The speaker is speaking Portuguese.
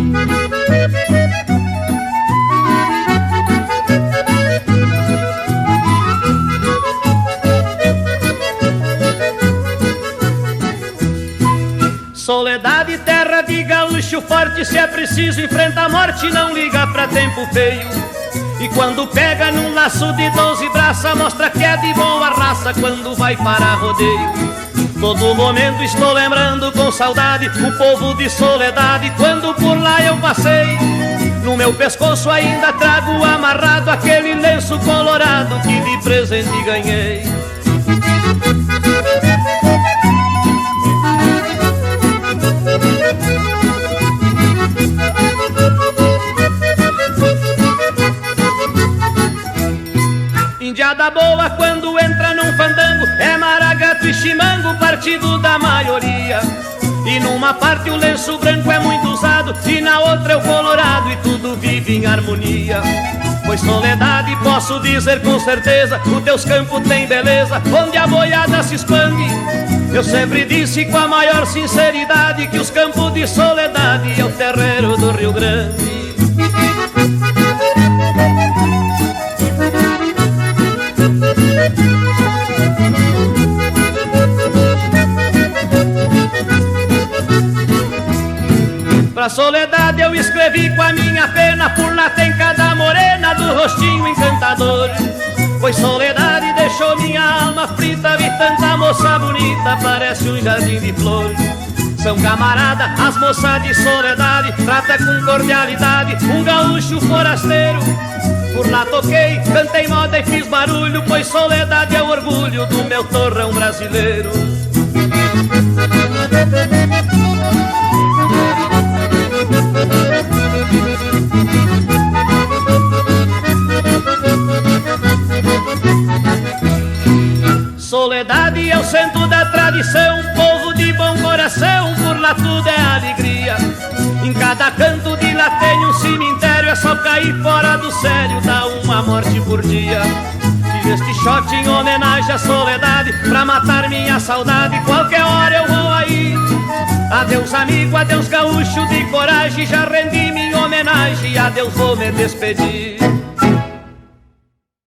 Soledade, terra de gaúcho forte, se é preciso enfrenta a morte, não liga pra tempo feio. E quando pega num laço de 12 braças, mostra que é de boa raça quando vai para rodeio. Todo momento estou lembrando com saudade o povo de Soledade, quando por lá eu passei. No meu pescoço ainda trago amarrado aquele lenço colorado que de presente ganhei. Indiada boa quando entra num fandango é maragato e chimango, partido da maioria. E numa parte o lenço branco é muito usado e na outra é o colorado, e tudo vive em harmonia. Pois Soledade, posso dizer com certeza, os teus campos têm beleza, onde a boiada se expande. Eu sempre disse com a maior sinceridade que os campos de Soledade é o terreiro do Rio Grande. Pra Soledade eu escrevi com a minha pena, por lá tem cada morena do rostinho encantador. Pois Soledade deixou minha alma frita, vi tanta moça bonita, parece um jardim de flor. São camarada, as moças de Soledade, trata com cordialidade um gaúcho forasteiro. Por lá toquei, cantei moda e fiz barulho, pois Soledade é o orgulho do meu torrão brasileiro. Soledade é o centro da tradição, povo de bom coração, por lá tudo é alegria. Em cada canto de lá tem um cemitério, é só cair fora do sério, dá uma morte por dia. Fiz este shot em homenagem à Soledade, pra matar minha saudade, qualquer hora eu vou aí. Adeus amigo, adeus gaúcho de coragem, já rendi minha homenagem, adeus vou me despedir.